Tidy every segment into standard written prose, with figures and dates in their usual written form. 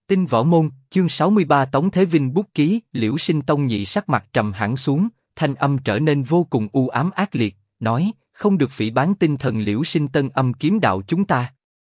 Tinh Võ Môn, chương 63 Tống Thế Vinh bút ký. Liễu Sinh Tông Nhị sắc mặt trầm hẳn xuống, thanh âm trở nên vô cùng u ám ác liệt, nói, không được phỉ báng tinh thần Liễu Sinh Tân Âm kiếm đạo chúng ta.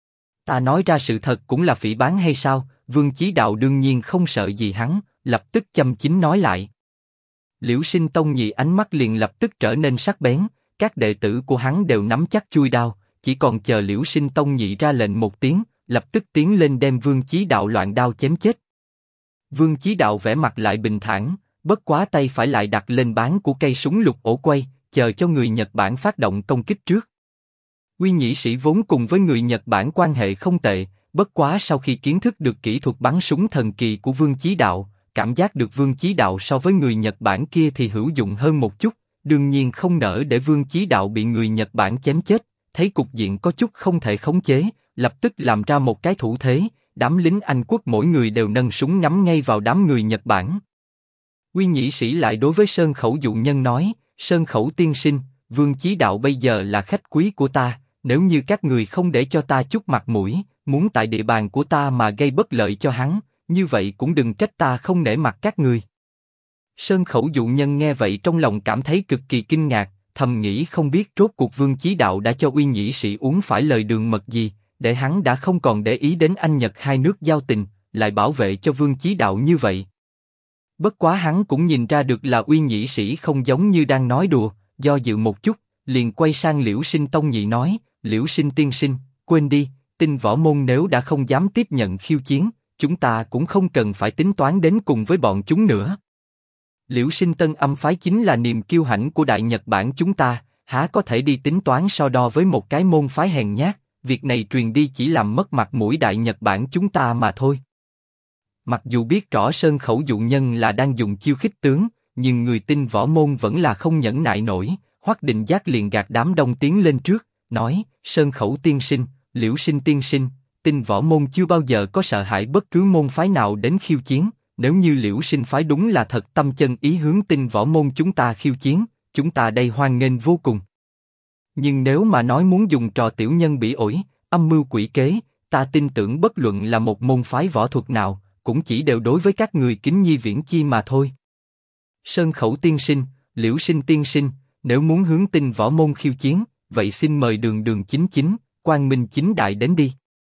Ta nói ra sự thật cũng là phỉ báng hay sao? Vương Chí Đạo đương nhiên không sợ gì hắn, lập tức chăm chính nói lại. Liễu Sinh Tông Nhị ánh mắt liền lập tức trở nên sắc bén, các đệ tử của hắn đều nắm chắc chuôi đao, chỉ còn chờ Liễu Sinh Tông Nhị ra lệnh một tiếng, lập tức tiến lên đem Vương Chí Đạo loạn đao chém chết. Vương Chí Đạo vẻ mặt lại bình thản, bất quá tay phải lại đặt lên bán của cây súng lục ổ quay, chờ cho người Nhật Bản phát động công kích trước. Uy Nhĩ Sĩ vốn cùng với người Nhật Bản quan hệ không tệ, bất quá sau khi kiến thức được kỹ thuật bắn súng thần kỳ của Vương Chí Đạo, cảm giác được Vương Chí Đạo so với người Nhật Bản kia thì hữu dụng hơn một chút, đương nhiên không nỡ để Vương Chí Đạo bị người Nhật Bản chém chết, thấy cục diện có chút không thể khống chế, lập tức làm ra một cái thủ thế, đám lính Anh quốc mỗi người đều nâng súng nhắm ngay vào đám người Nhật Bản. Uy Nhĩ Sĩ lại đối với Sơn Khẩu dụ nhân nói, Sơn Khẩu tiên sinh, Vương Chí Đạo bây giờ là khách quý của ta, nếu như các người không để cho ta chút mặt mũi, muốn tại địa bàn của ta mà gây bất lợi cho hắn, như vậy cũng đừng trách ta không nể mặt các người. Sơn Khẩu dụ nhân nghe vậy trong lòng cảm thấy cực kỳ kinh ngạc, thầm nghĩ không biết rốt cuộc Vương Chí Đạo đã cho Uy Nhĩ Sĩ uống phải lời đường mật gì, để hắn đã không còn để ý đến Anh Nhật hai nước giao tình, lại bảo vệ cho Vương Chí Đạo như vậy. Bất quá hắn cũng nhìn ra được là Uy Nhĩ Sĩ không giống như đang nói đùa, do dự một chút, liền quay sang Liễu Sinh Tông Nhị nói, Liễu Sinh tiên sinh, quên đi, Tinh Võ Môn nếu đã không dám tiếp nhận khiêu chiến, chúng ta cũng không cần phải tính toán đến cùng với bọn chúng nữa. Liễu Sinh Tân Âm phái chính là niềm kiêu hãnh của Đại Nhật Bản chúng ta, há có thể đi tính toán so đo với một cái môn phái hèn nhát, việc này truyền đi chỉ làm mất mặt mũi Đại Nhật Bản chúng ta mà thôi. Mặc dù biết rõ Sơn Khẩu dụ nhân là đang dùng chiêu khích tướng, nhưng người Tinh Võ Môn vẫn là không nhẫn nại nổi, Hoắc Định Giác liền gạt đám đông tiến lên trước, nói, Sơn Khẩu tiên sinh, Liễu Sinh tiên sinh, Tinh Võ Môn chưa bao giờ có sợ hãi bất cứ môn phái nào đến khiêu chiến, nếu như Liễu Sinh phái đúng là thật tâm chân ý hướng Tinh Võ Môn chúng ta khiêu chiến, chúng ta đây hoan nghênh vô cùng. Nhưng nếu mà nói muốn dùng trò tiểu nhân bỉ ổi, âm mưu quỷ kế, ta tin tưởng bất luận là một môn phái võ thuật nào, cũng chỉ đều đối với các người kính nhi viễn chi mà thôi. Sơn Khẩu tiên sinh, Liễu Sinh tiên sinh, nếu muốn hướng Tinh Võ Môn khiêu chiến, vậy xin mời Đường Đường chính chính, Quang Minh chính đại đến đi.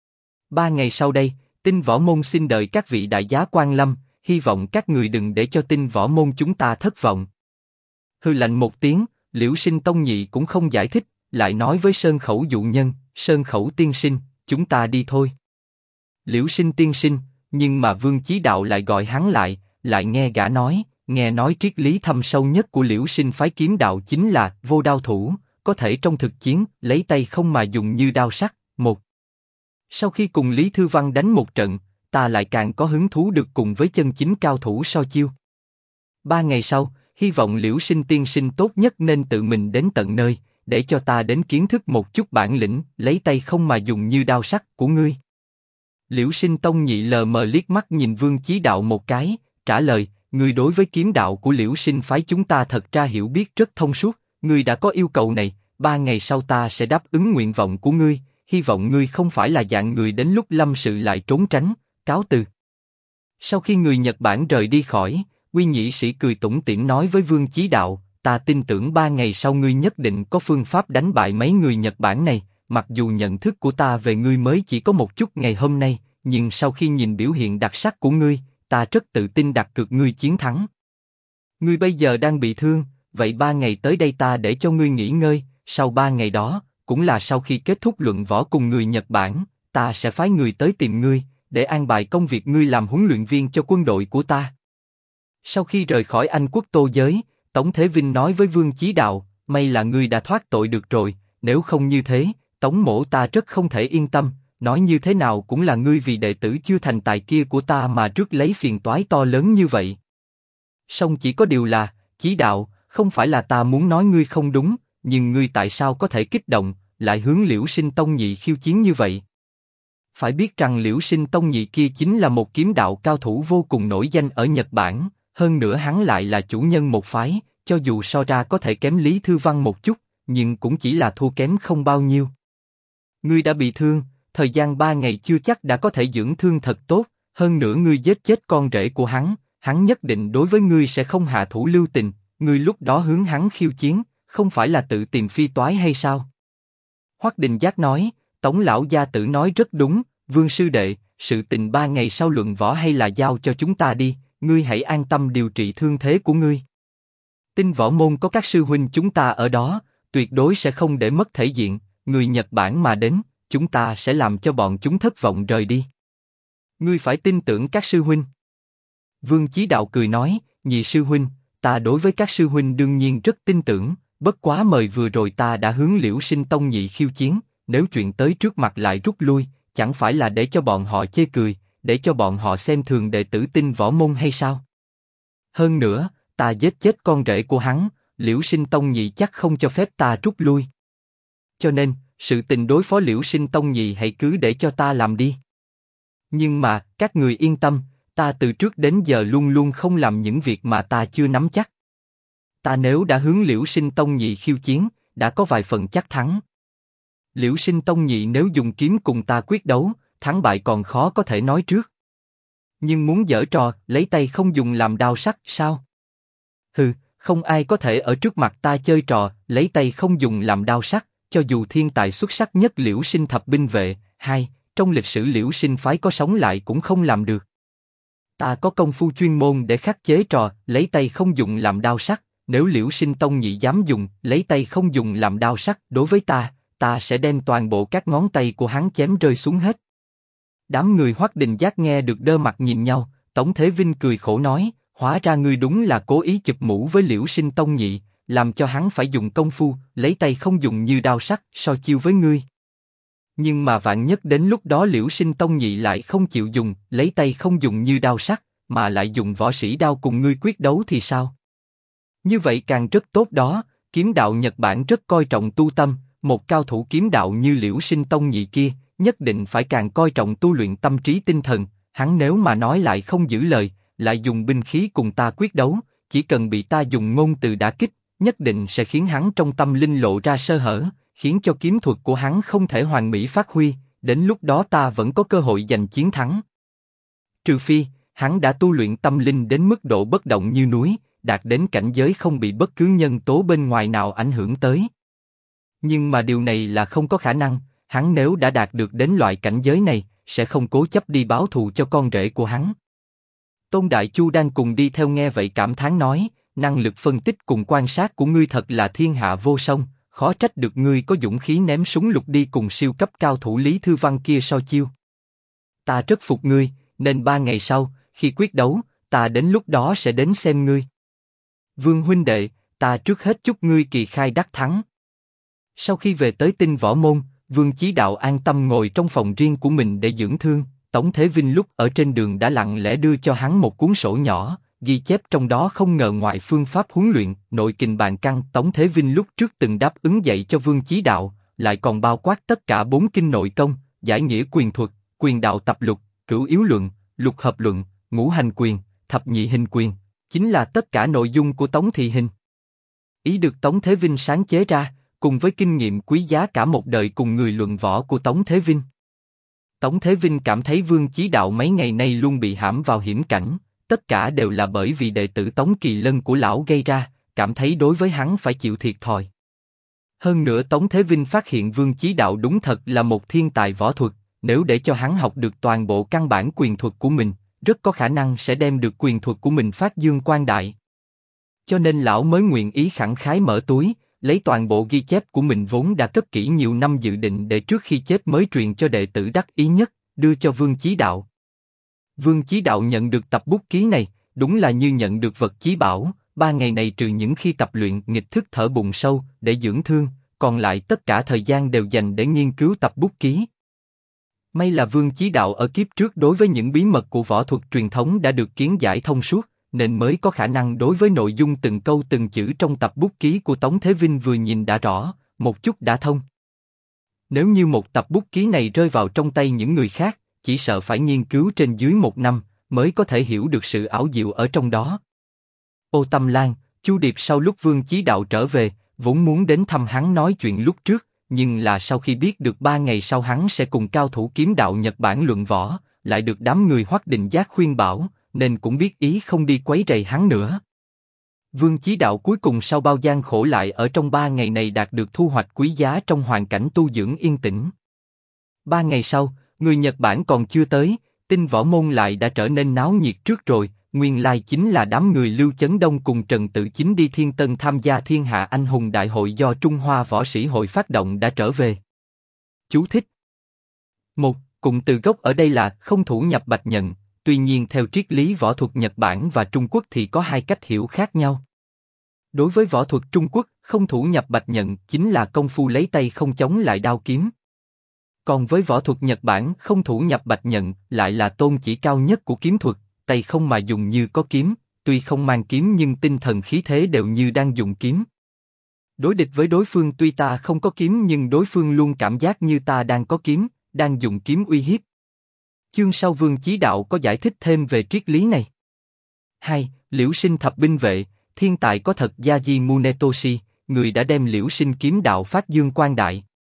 3 ngày sau đây, Tinh Võ Môn xin đợi các vị đại giá quan lâm, hy vọng các người đừng để cho Tinh Võ Môn chúng ta thất vọng. Hừ lạnh một tiếng, Liễu Sinh Tông Nhị cũng không giải thích, lại nói với Sơn Khẩu dụ nhân, Sơn Khẩu tiên sinh, chúng ta đi thôi. Liễu Sinh tiên sinh, nhưng mà Vương Chí Đạo lại gọi hắn lại nghe gã nói, nghe nói triết lý thâm sâu nhất của Liễu Sinh phái kiếm đạo chính là vô đao thủ, có thể trong thực chiến lấy tay không mà dùng như đao sắc. Sau khi cùng Lý Thư Văn đánh một trận, ta lại càng có hứng thú được cùng với chân chính cao thủ so chiêu. 3 ngày sau, hy vọng Liễu Sinh tiên sinh tốt nhất nên tự mình đến tận nơi, để cho ta đến kiến thức một chút bản lĩnh lấy tay không mà dùng như đao sắc của ngươi. Liễu Sinh Tông Nhị lờ mờ liếc mắt nhìn Vương Chí Đạo một cái, trả lời, ngươi đối với kiếm đạo của Liễu Sinh phái chúng ta thật ra hiểu biết rất thông suốt, ngươi đã có yêu cầu này, 3 ngày sau ta sẽ đáp ứng nguyện vọng của ngươi, hy vọng ngươi không phải là dạng người đến lúc lâm sự lại trốn tránh, cáo từ. Sau khi người Nhật Bản rời đi khỏi, Uy Nhĩ Sĩ cười tủm tỉm nói với Vương Chí Đạo, ta tin tưởng 3 ngày sau ngươi nhất định có phương pháp đánh bại mấy người Nhật Bản này, mặc dù nhận thức của ta về ngươi mới chỉ có một chút ngày hôm nay, nhưng sau khi nhìn biểu hiện đặc sắc của ngươi, ta rất tự tin đặt cược ngươi chiến thắng. Ngươi bây giờ đang bị thương, vậy 3 ngày tới đây ta để cho ngươi nghỉ ngơi, sau 3 ngày đó, cũng là sau khi kết thúc luận võ cùng người Nhật Bản, ta sẽ phái người tới tìm ngươi, để an bài công việc ngươi làm huấn luyện viên cho quân đội của ta. Sau khi rời khỏi Anh quốc Tô giới, Tống Thế Vinh nói với Vương Chí Đạo, may là ngươi đã thoát tội được rồi, nếu không như thế, Tống mỗ ta rất không thể yên tâm, nói như thế nào cũng là ngươi vì đệ tử chưa thành tài kia của ta mà rước lấy phiền toái to lớn như vậy. Song chỉ có điều là, Chí Đạo, không phải là ta muốn nói ngươi không đúng, nhưng ngươi tại sao có thể kích động, lại hướng Liễu Sinh Tông Nhị khiêu chiến như vậy? Phải biết rằng Liễu Sinh Tông Nhị kia chính là một kiếm đạo cao thủ vô cùng nổi danh ở Nhật Bản, hơn nữa hắn lại là chủ nhân một phái, cho dù so ra có thể kém Lý Thư Văn một chút, nhưng cũng chỉ là thua kém không bao nhiêu. Ngươi đã bị thương, thời gian 3 ngày chưa chắc đã có thể dưỡng thương thật tốt, Hơn nữa ngươi giết chết con rể của hắn nhất định đối với ngươi sẽ không hạ thủ lưu tình, ngươi lúc đó hướng hắn khiêu chiến, không phải là tự tìm phi toái hay sao? Hoắc Đình Giác nói, Tống lão gia tử nói rất đúng, Vương sư đệ, sự tình 3 ngày sau luận võ hay là giao cho chúng ta đi, ngươi hãy an tâm điều trị thương thế của ngươi. Tinh võ môn có các sư huynh chúng ta ở đó, tuyệt đối sẽ không để mất thể diện, người Nhật Bản mà đến, chúng ta sẽ làm cho bọn chúng thất vọng rời đi. Ngươi phải tin tưởng các sư huynh. Vương Chí Đạo cười nói, nhị sư huynh, ta đối với các sư huynh đương nhiên rất tin tưởng, bất quá mời vừa rồi ta đã hướng Liễu Sinh Tông nhị khiêu chiến, nếu chuyện tới trước mặt lại rút lui, chẳng phải là để cho bọn họ chê cười, để cho bọn họ xem thường đệ tử Tinh võ môn hay sao? Hơn nữa, ta giết chết con rể của hắn, Liễu Sinh Tông nhị chắc không cho phép ta rút lui. Cho nên, sự tình đối phó Liễu Sinh Tông nhị hãy cứ để cho ta làm đi. Nhưng mà, các người yên tâm, ta từ trước đến giờ luôn luôn không làm những việc mà ta chưa nắm chắc. Ta nếu đã hướng Liễu Sinh Tông nhị khiêu chiến, đã có vài phần chắc thắng. Liễu Sinh Tông nhị nếu dùng kiếm cùng ta quyết đấu, thắng bại còn khó có thể nói trước. Nhưng muốn giở trò, lấy tay không dùng làm đao sắc, sao? Hừ, không ai có thể ở trước mặt ta chơi trò, lấy tay không dùng làm đao sắc, cho dù thiên tài xuất sắc nhất Liễu Sinh thập binh vệ, trong lịch sử Liễu Sinh phái có sống lại cũng không làm được. Ta có công phu chuyên môn để khắc chế trò, lấy tay không dùng làm đao sắc, nếu Liễu Sinh Tông nhị dám dùng, lấy tay không dùng làm đao sắc, đối với ta sẽ đem toàn bộ các ngón tay của hắn chém rơi xuống hết. Đám người Hoắc Đình Giác nghe được đơ mặt nhìn nhau, Tống Thế Vinh cười khổ nói, hóa ra ngươi đúng là cố ý chụp mũ với Liễu Sinh Tông nhị, làm cho hắn phải dùng công phu, lấy tay không dùng như đao sắc, so chiêu với ngươi. Nhưng mà vạn nhất đến lúc đó Liễu Sinh Tông nhị lại không chịu dùng, lấy tay không dùng như đao sắc, mà lại dùng võ sĩ đao cùng ngươi quyết đấu thì sao? Như vậy càng rất tốt đó, kiếm đạo Nhật Bản rất coi trọng tu tâm, một cao thủ kiếm đạo như Liễu Sinh Tông nhị kia, nhất định phải càng coi trọng tu luyện tâm trí tinh thần, hắn nếu mà nói lại không giữ lời, lại dùng binh khí cùng ta quyết đấu, chỉ cần bị ta dùng ngôn từ đả kích, nhất định sẽ khiến hắn trong tâm linh lộ ra sơ hở, khiến cho kiếm thuật của hắn không thể hoàn mỹ phát huy, đến lúc đó ta vẫn có cơ hội giành chiến thắng. Trừ phi, hắn đã tu luyện tâm linh đến mức độ bất động như núi, đạt đến cảnh giới không bị bất cứ nhân tố bên ngoài nào ảnh hưởng tới. Nhưng mà điều này là không có khả năng, hắn nếu đã đạt được đến loại cảnh giới này, sẽ không cố chấp đi báo thù cho con rể của hắn. Tôn Đại Chu đang cùng đi theo nghe vậy cảm thán nói, năng lực phân tích cùng quan sát của ngươi thật là thiên hạ vô song, khó trách được ngươi có dũng khí ném súng lục đi cùng siêu cấp cao thủ Lý Thư Văn kia so chiêu. Ta rất phục ngươi, nên 3 ngày sau, khi quyết đấu, ta đến lúc đó sẽ đến xem ngươi. Vương huynh đệ, ta trước hết chúc ngươi kỳ khai đắc thắng. Sau khi về tới Tinh võ môn, Vương Chí Đạo an tâm ngồi trong phòng riêng của mình để dưỡng thương. Tống Thế Vinh lúc ở trên đường đã lặng lẽ đưa cho hắn một cuốn sổ nhỏ, ghi chép trong đó không ngờ ngoài phương pháp huấn luyện, nội kình bàn căn, Tống Thế Vinh lúc trước từng đáp ứng dạy cho Vương Chí Đạo, lại còn bao quát tất cả 4 kinh nội công, giải nghĩa quyền thuật, quyền đạo tập lục, cửu yếu luận, lục hợp luận, ngũ hành quyền, thập nhị hình quyền, chính là tất cả nội dung của Tống Thị Hình. Ý được Tống Thế Vinh sáng chế ra, cùng với kinh nghiệm quý giá cả một đời cùng người luận võ của Tống Thế Vinh. Tống Thế Vinh cảm thấy Vương Chí Đạo mấy ngày nay luôn bị hãm vào hiểm cảnh, tất cả đều là bởi vì đệ tử Tống Kỳ Lân của lão gây ra, cảm thấy đối với hắn phải chịu thiệt thòi. Hơn nữa Tống Thế Vinh phát hiện Vương Chí Đạo đúng thật là một thiên tài võ thuật, nếu để cho hắn học được toàn bộ căn bản quyền thuật của mình, rất có khả năng sẽ đem được quyền thuật của mình phát dương quang đại. Cho nên lão mới nguyện ý khẳng khái mở túi, lấy toàn bộ ghi chép của mình vốn đã cất kỹ nhiều năm dự định để trước khi chết mới truyền cho đệ tử đắc ý nhất, đưa cho Vương Chí Đạo. Vương Chí Đạo nhận được tập bút ký này, đúng là như nhận được vật chí bảo. 3 ngày này trừ những khi tập luyện nghịch thức thở bùn sâu để dưỡng thương, còn lại tất cả thời gian đều dành để nghiên cứu tập bút ký. May là Vương Chí Đạo ở kiếp trước đối với những bí mật của võ thuật truyền thống đã được kiến giải thông suốt, nên mới có khả năng đối với nội dung từng câu từng chữ trong tập bút ký của Tống Thế Vinh vừa nhìn đã rõ, một chút đã thông. Nếu như một tập bút ký này rơi vào trong tay những người khác, chỉ sợ phải nghiên cứu trên dưới 1 năm mới có thể hiểu được sự ảo diệu ở trong đó. Ô Tâm Lan, Chu Điệp sau lúc Vương Chí Đạo trở về, vốn muốn đến thăm hắn nói chuyện lúc trước, nhưng là sau khi biết được 3 ngày sau hắn sẽ cùng cao thủ kiếm đạo Nhật Bản luận võ, lại được đám người Hoắc Định Giác khuyên bảo, nên cũng biết ý không đi quấy rầy hắn nữa. Vương Chí Đạo cuối cùng sau bao gian khổ lại ở trong 3 ngày này đạt được thu hoạch quý giá trong hoàn cảnh tu dưỡng yên tĩnh. 3 ngày sau, người Nhật Bản còn chưa tới, Tinh Võ Môn lại đã trở nên náo nhiệt trước rồi. Nguyên lai chính là đám người Lưu Chấn Đông cùng Trần Tự Chính đi Thiên Tân tham gia Thiên Hạ Anh Hùng Đại hội do Trung Hoa Võ Sĩ Hội phát động đã trở về. Chú thích: 1. Cụm từ gốc ở đây là không thủ nhập bạch nhận, tuy nhiên theo triết lý võ thuật Nhật Bản và Trung Quốc thì có hai cách hiểu khác nhau. Đối với võ thuật Trung Quốc, không thủ nhập bạch nhận chính là công phu lấy tay không chống lại đao kiếm. Còn với võ thuật Nhật Bản, không thủ nhập bạch nhận lại là tôn chỉ cao nhất của kiếm thuật, tay không mà dùng như có kiếm, tuy không mang kiếm nhưng tinh thần khí thế đều như đang dùng kiếm. Đối địch với đối phương tuy ta không có kiếm nhưng đối phương luôn cảm giác như ta đang có kiếm, đang dùng kiếm uy hiếp. Chương sau Vương Chí Đạo có giải thích thêm về triết lý này. 2. Liễu Sinh thập binh vệ, thiên tài có thật Yaji Munetoshi, người đã đem Liễu Sinh kiếm đạo phát dương quang đại.